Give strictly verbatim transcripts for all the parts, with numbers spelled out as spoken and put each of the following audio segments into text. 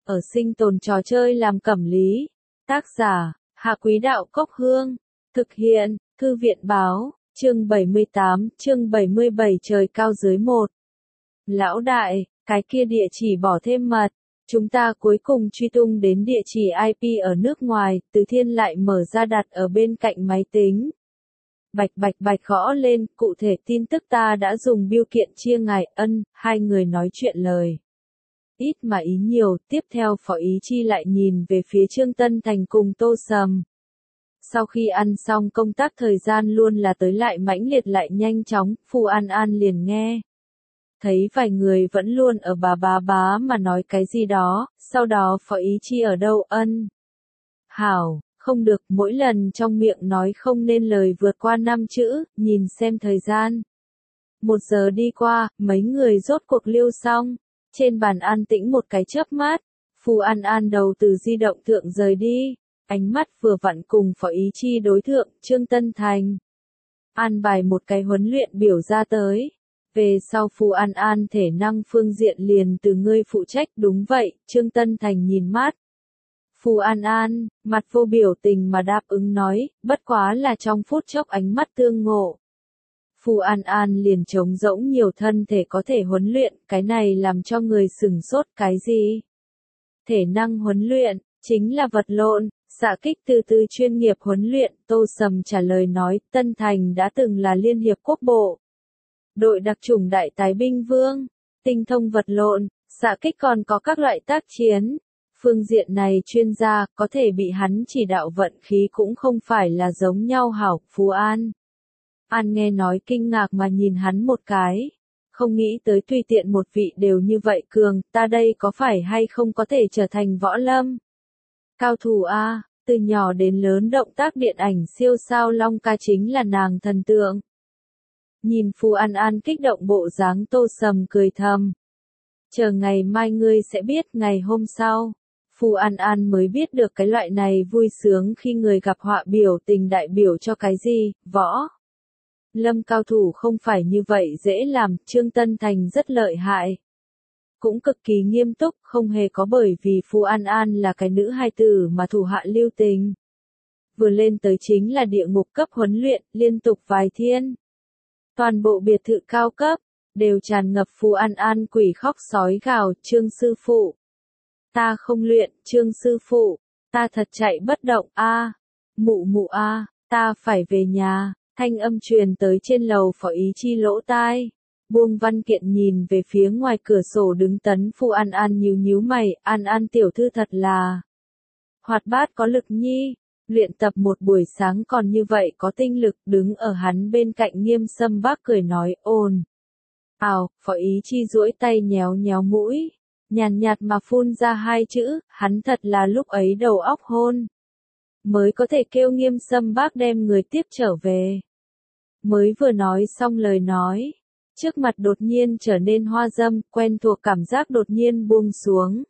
ở sinh tồn trò chơi làm cẩm lý. Tác giả, Hạ Quý Đạo Cốc Hương. Thực hiện, Thư viện Báo, chương bảy mươi tám, chương bảy mươi bảy trời cao dưới một. Lão đại, cái kia địa chỉ bỏ thêm mật. Chúng ta cuối cùng truy tung đến địa chỉ i pê ở nước ngoài, Từ Thiên lại mở ra đặt ở bên cạnh máy tính. Bạch bạch bạch gõ lên, cụ thể tin tức ta đã dùng bưu kiện chia ngài ân, hai người nói chuyện lời. Ít mà ý nhiều, tiếp theo Phó Ý Chi lại nhìn về phía Trương Tân Thành cùng Tô Sầm. Sau khi ăn xong công tác thời gian luôn là tới lại mãnh liệt lại nhanh chóng, Phu An An liền nghe. Thấy vài người vẫn luôn ở bà bá bá mà nói cái gì đó, sau đó Phó Ý Chi ở đâu ân. Hảo, không được, mỗi lần trong miệng nói không nên lời vượt qua năm chữ, nhìn xem thời gian. Một giờ đi qua, mấy người rốt cuộc lưu xong. Trên bàn an tĩnh một cái chớp mắt, Phu An An đầu từ di động thượng rời đi, ánh mắt vừa vặn cùng Phó Ý Chi đối thượng, Trương Tân Thành. An bài một cái huấn luyện biểu ra tới. Về sau Phu An An thể năng phương diện liền từ ngươi phụ trách, đúng vậy, Trương Tân Thành nhìn mắt. Phu An An, mặt vô biểu tình mà đáp ứng nói, bất quá là trong phút chốc ánh mắt tương ngộ. Phu An An liền trống rỗng nhiều thân thể có thể huấn luyện, cái này làm cho người sửng sốt cái gì? Thể năng huấn luyện, chính là vật lộn, xạ kích từ từ chuyên nghiệp huấn luyện, Tô Sầm trả lời nói, Tân Thành đã từng là Liên Hiệp Quốc Bộ. Đội đặc chủng Đại Tái Binh Vương, tinh thông vật lộn, xạ kích còn có các loại tác chiến. Phương diện này chuyên gia, có thể bị hắn chỉ đạo vận khí cũng không phải là giống nhau hảo, Phú An. An nghe nói kinh ngạc mà nhìn hắn một cái. Không nghĩ tới tùy tiện một vị đều như vậy cường, ta đây có phải hay không có thể trở thành võ lâm? Cao thủ A, từ nhỏ đến lớn động tác điện ảnh siêu sao Long Ca chính là nàng thần tượng. Nhìn Phu An An kích động bộ dáng Tô Sầm cười thầm. Chờ ngày mai ngươi sẽ biết, ngày hôm sau. Phu An An mới biết được cái loại này vui sướng khi người gặp họa biểu tình đại biểu cho cái gì, võ. Lâm cao thủ không phải như vậy dễ làm, Trương Tân Thành rất lợi hại. Cũng cực kỳ nghiêm túc, không hề có bởi vì Phu An An là cái nữ hài tử mà thủ hạ lưu tình. Vừa lên tới chính là địa ngục cấp huấn luyện, liên tục vài thiên. Toàn bộ biệt thự cao cấp, đều tràn ngập Phu An An quỷ khóc sói gào, Trương sư phụ. Ta không luyện, Trương sư phụ, ta thật chạy bất động, a, mụ mụ a, ta phải về nhà, thanh âm truyền tới trên lầu Phó Ý Chi lỗ tai. Buông văn kiện nhìn về phía ngoài cửa sổ đứng tấn Phu An An nhíu nhíu mày, An An tiểu thư thật là hoạt bát có lực nhi, luyện tập một buổi sáng còn như vậy có tinh lực, đứng ở hắn bên cạnh Nghiêm Sâm Bác cười nói, ồn. Ào, Phó Ý Chi duỗi tay nhéo nhéo mũi. Nhàn nhạt mà phun ra hai chữ, hắn thật là lúc ấy đầu óc hôn. Mới có thể kêu Nghiêm Sâm Bác đem người tiếp trở về. Mới vừa nói xong lời nói, trước mặt đột nhiên trở nên hoa dâm, quen thuộc cảm giác đột nhiên buông xuống.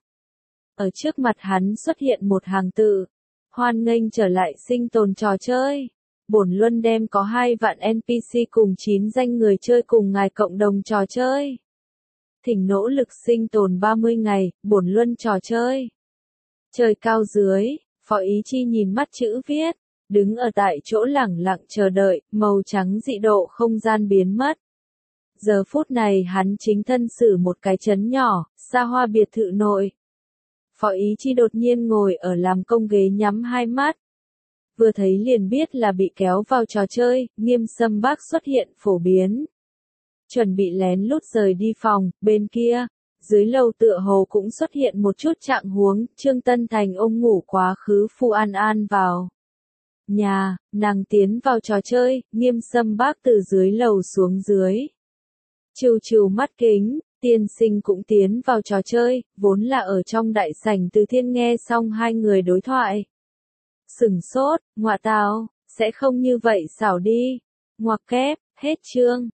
Ở trước mặt hắn xuất hiện một hàng tự, hoan nghênh trở lại sinh tồn trò chơi. Bổn Luân đem có hai vạn en pê xê cùng chín danh người chơi cùng ngài cộng đồng trò chơi. Thỉnh nỗ lực sinh tồn ba mươi ngày, bổn Luân trò chơi. Trời cao dưới, Phó Ý Chi nhìn mắt chữ viết, đứng ở tại chỗ lẳng lặng chờ đợi, màu trắng dị độ không gian biến mất. Giờ phút này hắn chính thân xử một cái trấn nhỏ, xa hoa biệt thự nội. Phó Ý Chi đột nhiên ngồi ở làm công ghế nhắm hai mắt. Vừa thấy liền biết là bị kéo vào trò chơi, Nghiêm Sâm Bác xuất hiện phổ biến. Chuẩn bị lén lút rời đi phòng, bên kia, dưới lầu tựa hồ cũng xuất hiện một chút trạng huống, Trương Tân Thành ôm ngủ quá khứ Phu An An vào. Nhà, nàng tiến vào trò chơi, Nghiêm Sâm Bác từ dưới lầu xuống dưới. Trừ trừ mắt kính, tiên sinh cũng tiến vào trò chơi, vốn là ở trong đại sảnh Từ Thiên nghe xong hai người đối thoại. Sửng sốt, ngọa tào, sẽ không như vậy xảo đi. Ngoặc kép, hết chương.